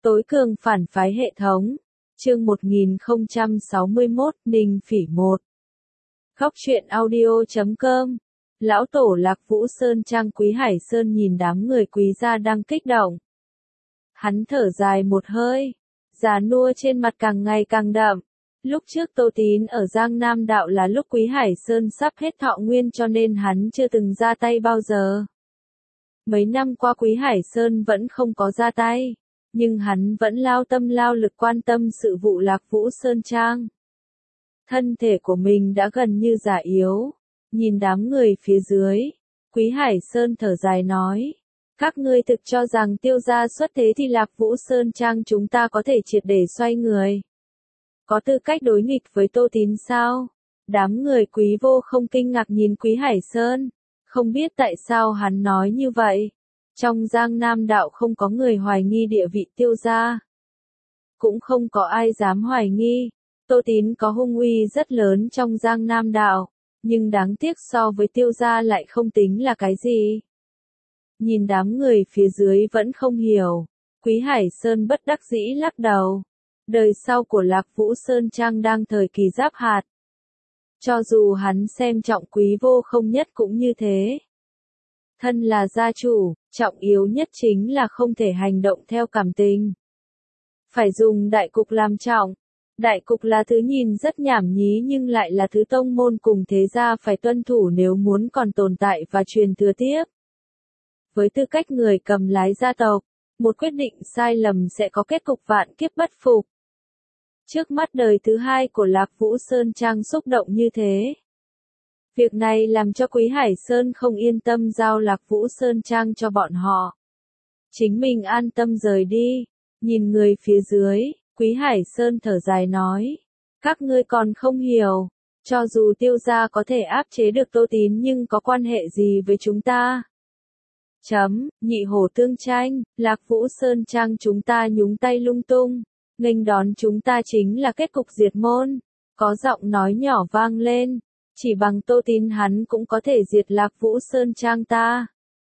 Tối cường phản phái hệ thống. Chương 1061, Ninh Phỉ 1. Góc truyện audio.com. Lão tổ Lạc Vũ Sơn Trang Quý Hải Sơn nhìn đám người quý gia đang kích động. Hắn thở dài một hơi, già nua trên mặt càng ngày càng đậm. Lúc trước Tô Tín ở Giang Nam Đạo là lúc Quý Hải Sơn sắp hết thọ nguyên cho nên hắn chưa từng ra tay bao giờ. Mấy năm qua Quý Hải Sơn vẫn không có ra tay, nhưng hắn vẫn lao tâm lao lực quan tâm sự vụ Lạc Vũ Sơn Trang. Thân thể của mình đã gần như già yếu, nhìn đám người phía dưới, Quý Hải Sơn thở dài nói, các ngươi thực cho rằng Tiêu gia xuất thế thì Lạc Vũ Sơn Trang chúng ta có thể triệt để xoay người. Có tư cách đối nghịch với Tô Tín sao? Đám người Quý Vô không kinh ngạc nhìn Quý Hải Sơn, không biết tại sao hắn nói như vậy. Trong Giang Nam Đạo không có người hoài nghi địa vị Tiêu gia. Cũng không có ai dám hoài nghi. Tô Tín có hung uy rất lớn trong Giang Nam Đạo, nhưng đáng tiếc so với Tiêu gia lại không tính là cái gì. Nhìn đám người phía dưới vẫn không hiểu, Quý Hải Sơn bất đắc dĩ lắc đầu. Đời sau của Lạc Vũ Sơn Trang đang thời kỳ giáp hạt. Cho dù hắn xem trọng Quý Vô không nhất cũng như thế. Thân là gia chủ, trọng yếu nhất chính là không thể hành động theo cảm tình. Phải dùng đại cục làm trọng. Đại cục là thứ nhìn rất nhảm nhí nhưng lại là thứ tông môn cùng thế gia phải tuân thủ nếu muốn còn tồn tại và truyền thừa tiếp. Với tư cách người cầm lái gia tộc, một quyết định sai lầm sẽ có kết cục vạn kiếp bất phục. Trước mắt đời thứ hai của Lạc Vũ Sơn Trang xúc động như thế. Việc này làm cho Quý Hải Sơn không yên tâm giao Lạc Vũ Sơn Trang cho bọn họ. Chính mình an tâm rời đi, nhìn người phía dưới, Quý Hải Sơn thở dài nói, các ngươi còn không hiểu, cho dù Tiêu gia có thể áp chế được Tô Tín nhưng có quan hệ gì với chúng ta? Nhị hổ tương tranh, Lạc Vũ Sơn Trang chúng ta nhúng tay lung tung, nghênh đón chúng ta chính là kết cục diệt môn. Có giọng nói nhỏ vang lên, chỉ bằng Tô Tín hắn cũng có thể diệt Lạc Vũ Sơn Trang ta.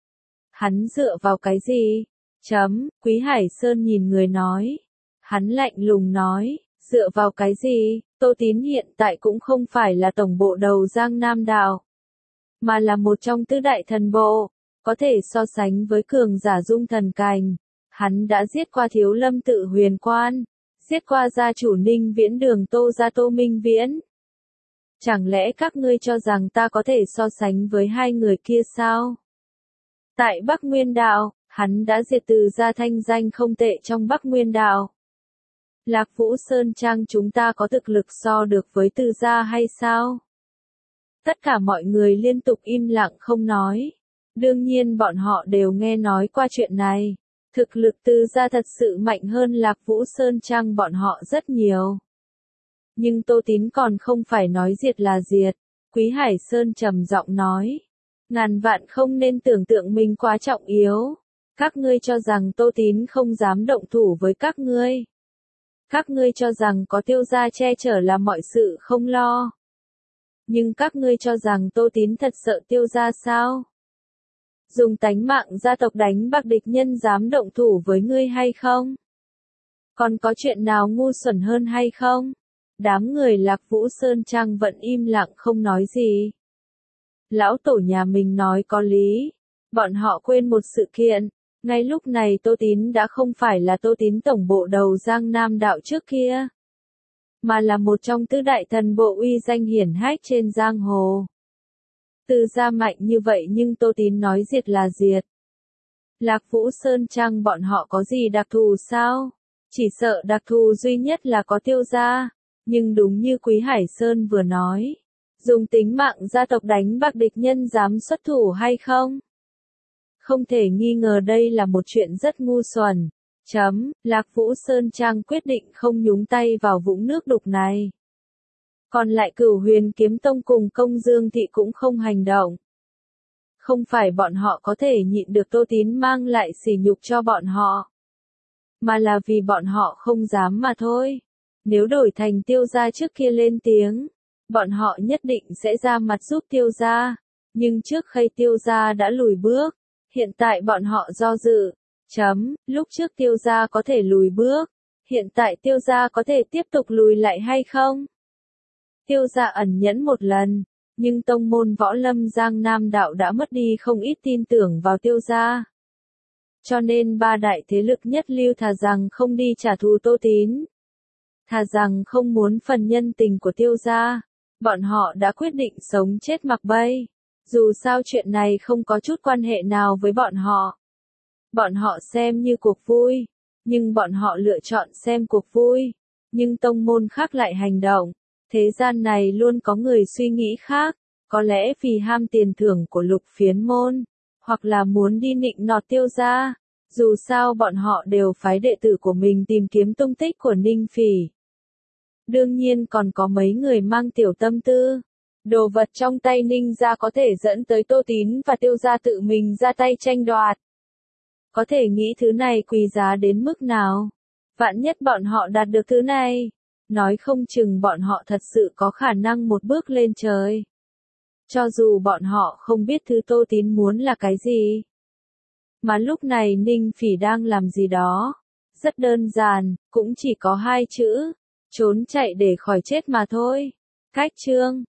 Hắn dựa vào cái gì? Quý Hải Sơn nhìn người nói. Hắn lạnh lùng nói, dựa vào cái gì? Tô Tín hiện tại cũng không phải là tổng bộ đầu Giang Nam Đạo, mà là một trong tứ đại thần bộ, có thể so sánh với cường giả Dung Thần Cành. Hắn đã giết qua Thiếu Lâm Tự Huyền Quan, giết qua gia chủ Ninh Viễn Đường Tô gia Tô Minh Viễn. Chẳng lẽ các ngươi cho rằng ta có thể so sánh với hai người kia sao? Tại Bắc Nguyên Đạo, hắn đã diệt Từ gia thanh danh không tệ trong Bắc Nguyên Đạo. Lạc Vũ Sơn Trang chúng ta có thực lực so được với Từ gia hay sao? Tất cả mọi người liên tục im lặng không nói. Đương nhiên bọn họ đều nghe nói qua chuyện này. Thực lực Từ gia thật sự mạnh hơn Lạc Vũ Sơn Trang bọn họ rất nhiều. Nhưng Tô Tín còn không phải nói diệt là diệt. Quý Hải Sơn trầm giọng nói. Ngàn vạn không nên tưởng tượng mình quá trọng yếu. Các ngươi cho rằng Tô Tín không dám động thủ với các ngươi. Các ngươi cho rằng có Tiêu gia che chở là mọi sự không lo. Nhưng các ngươi cho rằng Tô Tín thật sợ Tiêu gia sao? Dùng tánh mạng gia tộc đánh bạc địch nhân dám động thủ với ngươi hay không? Còn có chuyện nào ngu xuẩn hơn hay không? Đám người Lạc Vũ Sơn Trang vẫn im lặng không nói gì. Lão tổ nhà mình nói có lý. Bọn họ quên một sự kiện. Ngay lúc này Tô Tín đã không phải là Tô Tín tổng bộ đầu Giang Nam Đạo trước kia, mà là một trong tứ đại thần bộ uy danh hiển hách trên giang hồ. Từ gia mạnh như vậy nhưng Tô Tín nói diệt là diệt. Lạc Vũ Sơn Trang bọn họ có gì đặc thù sao? Chỉ sợ đặc thù duy nhất là có Tiêu gia. Nhưng đúng như Quý Hải Sơn vừa nói, dùng tính mạng gia tộc đánh bạc địch nhân dám xuất thủ hay không? Không thể nghi ngờ đây là một chuyện rất ngu xuẩn. Lạc Vũ Sơn Trang quyết định không nhúng tay vào vũng nước đục này. Còn lại Cửu Huyền Kiếm Tông cùng Công Dương Thị cũng không hành động. Không phải bọn họ có thể nhịn được Tô Tín mang lại sỉ nhục cho bọn họ, mà là vì bọn họ không dám mà thôi. Nếu đổi thành Tiêu gia trước kia lên tiếng, bọn họ nhất định sẽ ra mặt giúp Tiêu gia. Nhưng trước khi Tiêu gia đã lùi bước, hiện tại bọn họ do dự, Lúc trước Tiêu gia có thể lùi bước, hiện tại Tiêu gia có thể tiếp tục lùi lại hay không? Tiêu gia ẩn nhẫn một lần, nhưng tông môn võ lâm Giang Nam đạo đã mất đi không ít tin tưởng vào Tiêu gia. Cho nên ba đại thế lực nhất lưu thà rằng không đi trả thù Tô Tín. Thà rằng không muốn phần nhân tình của Tiêu gia. Bọn họ đã quyết định sống chết mặc bay. Dù sao chuyện này không có chút quan hệ nào với bọn họ. Bọn họ xem như cuộc vui. Nhưng bọn họ lựa chọn xem cuộc vui. Nhưng tông môn khác lại hành động. Thế gian này luôn có người suy nghĩ khác. Có lẽ vì ham tiền thưởng của Lục Phiến môn. Hoặc là muốn đi nịnh nọt Tiêu gia. Dù sao bọn họ đều phái đệ tử của mình tìm kiếm tung tích của Ninh Phỉ. Đương nhiên còn có mấy người mang tiểu tâm tư. Đồ vật trong tay Ninh gia có thể dẫn tới Tô Tín và Tiêu gia tự mình ra tay tranh đoạt. Có thể nghĩ thứ này quý giá đến mức nào. Vạn nhất bọn họ đạt được thứ này. Nói không chừng bọn họ thật sự có khả năng một bước lên trời. Cho dù bọn họ không biết thứ Tô Tín muốn là cái gì. Mà lúc này Ninh Phỉ đang làm gì đó. Rất đơn giản, cũng chỉ có hai chữ. Trốn chạy để khỏi chết mà thôi. Cách chương